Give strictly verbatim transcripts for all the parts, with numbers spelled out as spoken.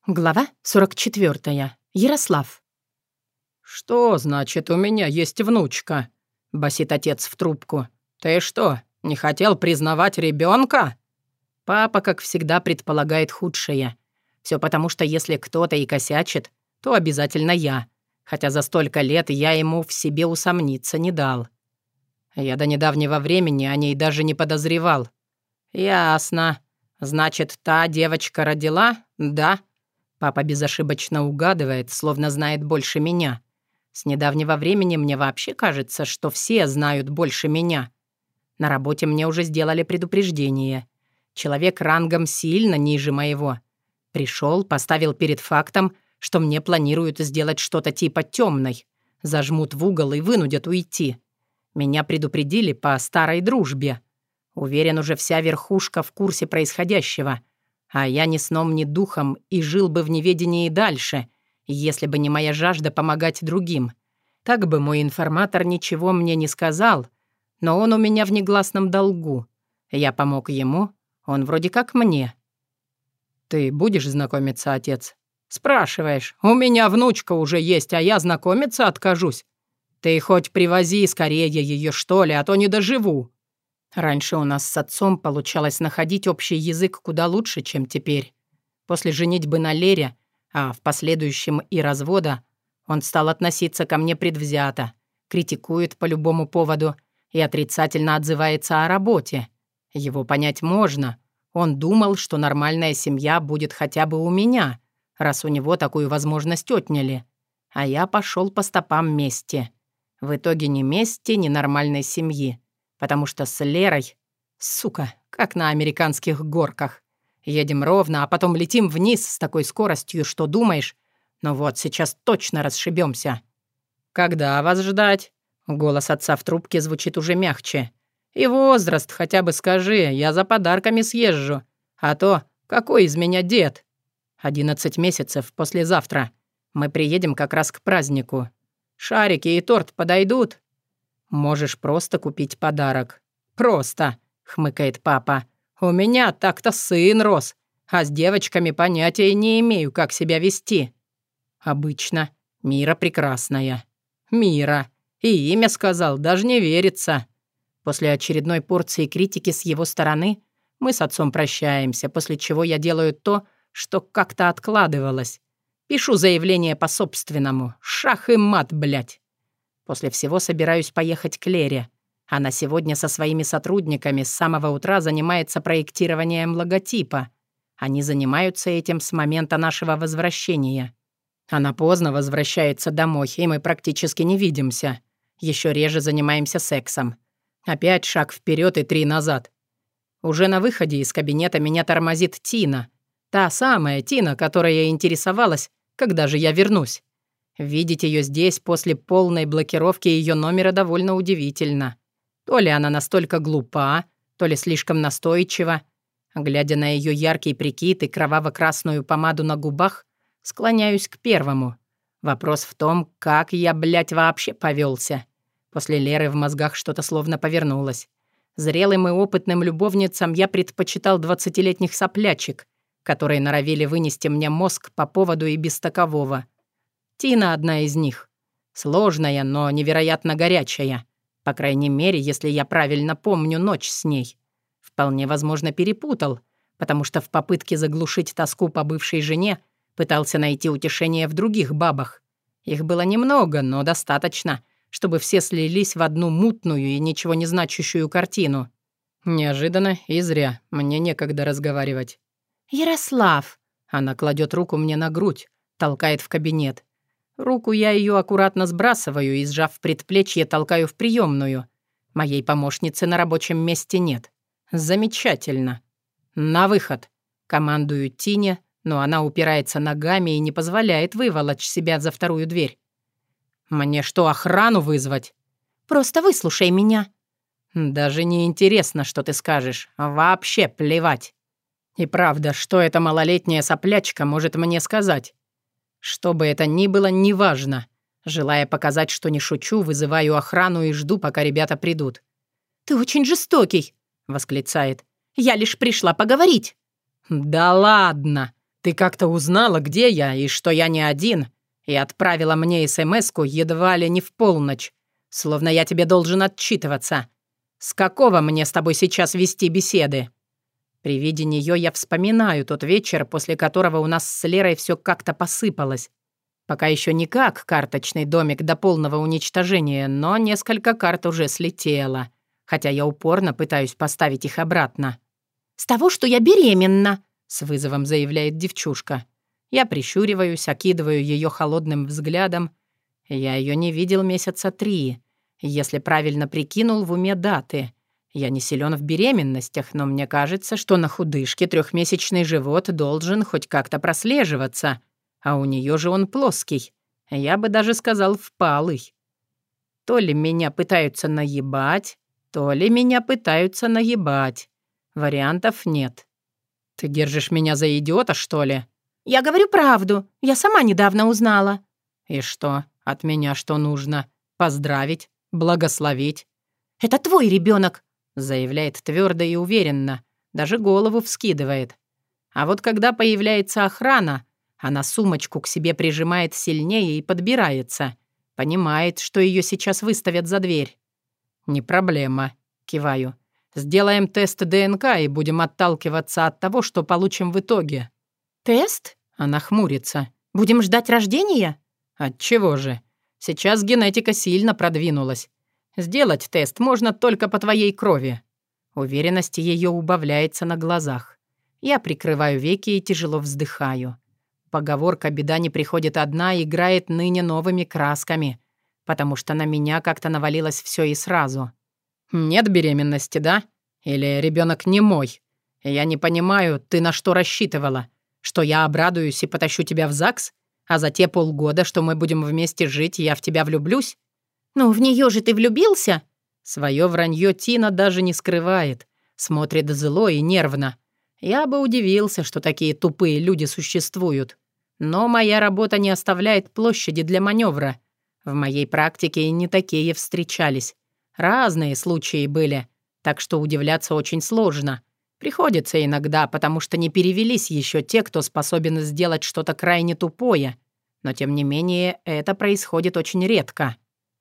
Глава сорок четвёртая. Ярослав. «Что значит, у меня есть внучка?» — басит отец в трубку. «Ты что, не хотел признавать ребенка?» Папа, как всегда, предполагает худшее. Все потому, что если кто-то и косячит, то обязательно я. Хотя за столько лет я ему в себе усомниться не дал. Я до недавнего времени о ней даже не подозревал. «Ясно. Значит, та девочка родила? Да?» Папа безошибочно угадывает, словно знает больше меня. С недавнего времени мне вообще кажется, что все знают больше меня. На работе мне уже сделали предупреждение. Человек рангом сильно ниже моего. Пришел, поставил перед фактом, что мне планируют сделать что-то типа темной. Зажмут в угол и вынудят уйти. Меня предупредили по старой дружбе. Уверен, уже вся верхушка в курсе происходящего. А я ни сном, ни духом и жил бы в неведении дальше, если бы не моя жажда помогать другим. Так бы мой информатор ничего мне не сказал, но он у меня в негласном долгу. Я помог ему, он вроде как мне. «Ты будешь знакомиться, отец?» «Спрашиваешь, у меня внучка уже есть, а я знакомиться откажусь. Ты хоть привози скорее ее, что ли, а то не доживу». Раньше у нас с отцом получалось находить общий язык куда лучше, чем теперь. После женитьбы на Лере, а в последующем и развода, он стал относиться ко мне предвзято, критикует по любому поводу и отрицательно отзывается о работе. Его понять можно. Он думал, что нормальная семья будет хотя бы у меня, раз у него такую возможность отняли. А я пошел по стопам мести. В итоге ни мести, ни нормальной семьи. Потому что с Лерой, сука, как на американских горках. Едем ровно, а потом летим вниз с такой скоростью, что думаешь, ну вот, сейчас точно расшибемся. «Когда вас ждать?» Голос отца в трубке звучит уже мягче. «И возраст хотя бы скажи, я за подарками съезжу. А то, какой из меня дед?» «Одиннадцать месяцев послезавтра. Мы приедем как раз к празднику. Шарики и торт подойдут?» «Можешь просто купить подарок». «Просто», — хмыкает папа. «У меня так-то сын рос, а с девочками понятия не имею, как себя вести». «Обычно. Мира прекрасная». «Мира. И имя сказал, даже не верится». После очередной порции критики с его стороны мы с отцом прощаемся, после чего я делаю то, что как-то откладывалось. Пишу заявление по собственному. Шах и мат, блядь. После всего собираюсь поехать к Лере. Она сегодня со своими сотрудниками с самого утра занимается проектированием логотипа. Они занимаются этим с момента нашего возвращения. Она поздно возвращается домой, и мы практически не видимся. Еще реже занимаемся сексом. Опять шаг вперед и три назад. Уже на выходе из кабинета меня тормозит Тина. Та самая Тина, которая интересовалась, когда же я вернусь. Видеть ее здесь после полной блокировки ее номера довольно удивительно. То ли она настолько глупа, то ли слишком настойчива. Глядя на ее яркий прикид и кроваво-красную помаду на губах, склоняюсь к первому. Вопрос в том, как я, блядь, вообще повелся. После Леры в мозгах что-то словно повернулось. Зрелым и опытным любовницам я предпочитал двадцатилетних соплячек, которые норовили вынести мне мозг по поводу и без такового. Тина одна из них. Сложная, но невероятно горячая. По крайней мере, если я правильно помню ночь с ней. Вполне возможно, перепутал, потому что в попытке заглушить тоску по бывшей жене пытался найти утешение в других бабах. Их было немного, но достаточно, чтобы все слились в одну мутную и ничего не значащую картину. Неожиданно и зря. Мне некогда разговаривать. «Ярослав!» Она кладет руку мне на грудь, толкает в кабинет. Руку я ее аккуратно сбрасываю и, сжав предплечье, толкаю в приемную. Моей помощницы на рабочем месте нет. Замечательно. На выход. Командую Тине, но она упирается ногами и не позволяет выволочь себя за вторую дверь. «Мне что, охрану вызвать?» «Просто выслушай меня». «Даже не интересно, что ты скажешь. Вообще плевать». И правда, что эта малолетняя соплячка может мне сказать? Что бы это ни было, неважно. Желая показать, что не шучу, вызываю охрану и жду, пока ребята придут. «Ты очень жестокий», — восклицает. «Я лишь пришла поговорить». «Да ладно!» Ты как-то узнала, где я и что я не один, и отправила мне смс-ку едва ли не в полночь, словно я тебе должен отчитываться. С какого мне с тобой сейчас вести беседы?» При виде нее я вспоминаю тот вечер, после которого у нас с Лерой все как-то посыпалось. Пока еще не как карточный домик до полного уничтожения, но несколько карт уже слетело, хотя я упорно пытаюсь поставить их обратно. «С того, что я беременна», — с вызовом заявляет девчушка. Я прищуриваюсь, окидываю ее холодным взглядом. Я ее не видел месяца три, если правильно прикинул в уме даты. Я не силен в беременностях, но мне кажется, что на худышке трехмесячный живот должен хоть как-то прослеживаться, а у нее же он плоский. Я бы даже сказал впалый. То ли меня пытаются наебать, то ли меня пытаются наебать. Вариантов нет. Ты держишь меня за идиота, что ли? «Я говорю правду. Я сама недавно узнала». И что? От меня что нужно? Поздравить? Благословить? «Это твой ребенок», — заявляет твердо и уверенно, даже голову вскидывает. А вот когда появляется охрана, она сумочку к себе прижимает сильнее и подбирается. Понимает, что ее сейчас выставят за дверь. «Не проблема», — киваю. «Сделаем тест ДНК и будем отталкиваться от того, что получим в итоге». «Тест?» — она хмурится. «Будем ждать рождения?» «Отчего же? Сейчас генетика сильно продвинулась. Сделать тест можно только по твоей крови». Уверенность ее убавляется на глазах. Я прикрываю веки и тяжело вздыхаю. Поговорка «беда не приходит одна» играет ныне новыми красками, потому что на меня как-то навалилось все и сразу. «Нет беременности, да? Или ребенок не мой? Я не понимаю, ты на что рассчитывала? Что я обрадуюсь и потащу тебя в ЗАГС? А за те полгода, что мы будем вместе жить, я в тебя влюблюсь?» «Ну, в нее же ты влюбился?» Своё вранье Тина даже не скрывает. Смотрит зло и нервно. Я бы удивился, что такие тупые люди существуют. Но моя работа не оставляет площади для маневра. В моей практике и не такие встречались. Разные случаи были, так что удивляться очень сложно. Приходится иногда, потому что не перевелись еще те, кто способен сделать что-то крайне тупое. Но, тем не менее, это происходит очень редко.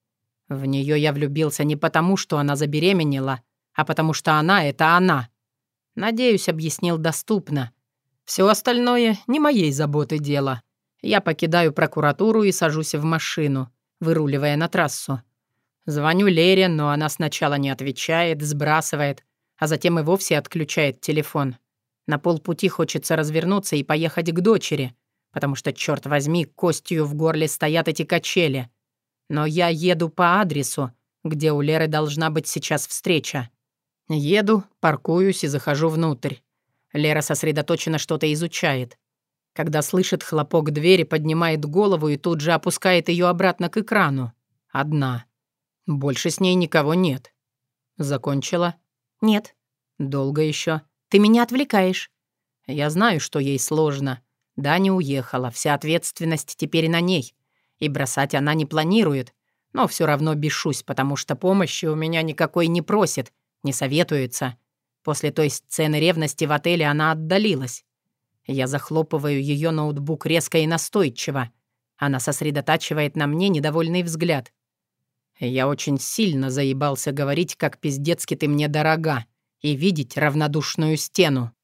В нее я влюбился не потому, что она забеременела, а потому что она — это она. Надеюсь, объяснил доступно. Все остальное не моей заботы дело. Я покидаю прокуратуру и сажусь в машину, выруливая на трассу. Звоню Лере, но она сначала не отвечает, сбрасывает, а затем и вовсе отключает телефон. На полпути хочется развернуться и поехать к дочери, потому что, черт возьми, костью в горле стоят эти качели. Но я еду по адресу, где у Леры должна быть сейчас встреча. Еду, паркуюсь и захожу внутрь. Лера сосредоточенно что-то изучает. Когда слышит хлопок двери, поднимает голову и тут же опускает ее обратно к экрану. Одна. Больше с ней никого нет. Закончила? «Нет». Долго еще? «Ты меня отвлекаешь». Я знаю, что ей сложно. Да, не уехала, вся ответственность теперь на ней. И бросать она не планирует. Но все равно бешусь, потому что помощи у меня никакой не просит, не советуется. После той сцены ревности в отеле она отдалилась. Я захлопываю ее ноутбук резко и настойчиво. Она сосредотачивает на мне недовольный взгляд. Я очень сильно заебался говорить, как пиздецки ты мне дорога, и видеть равнодушную стену.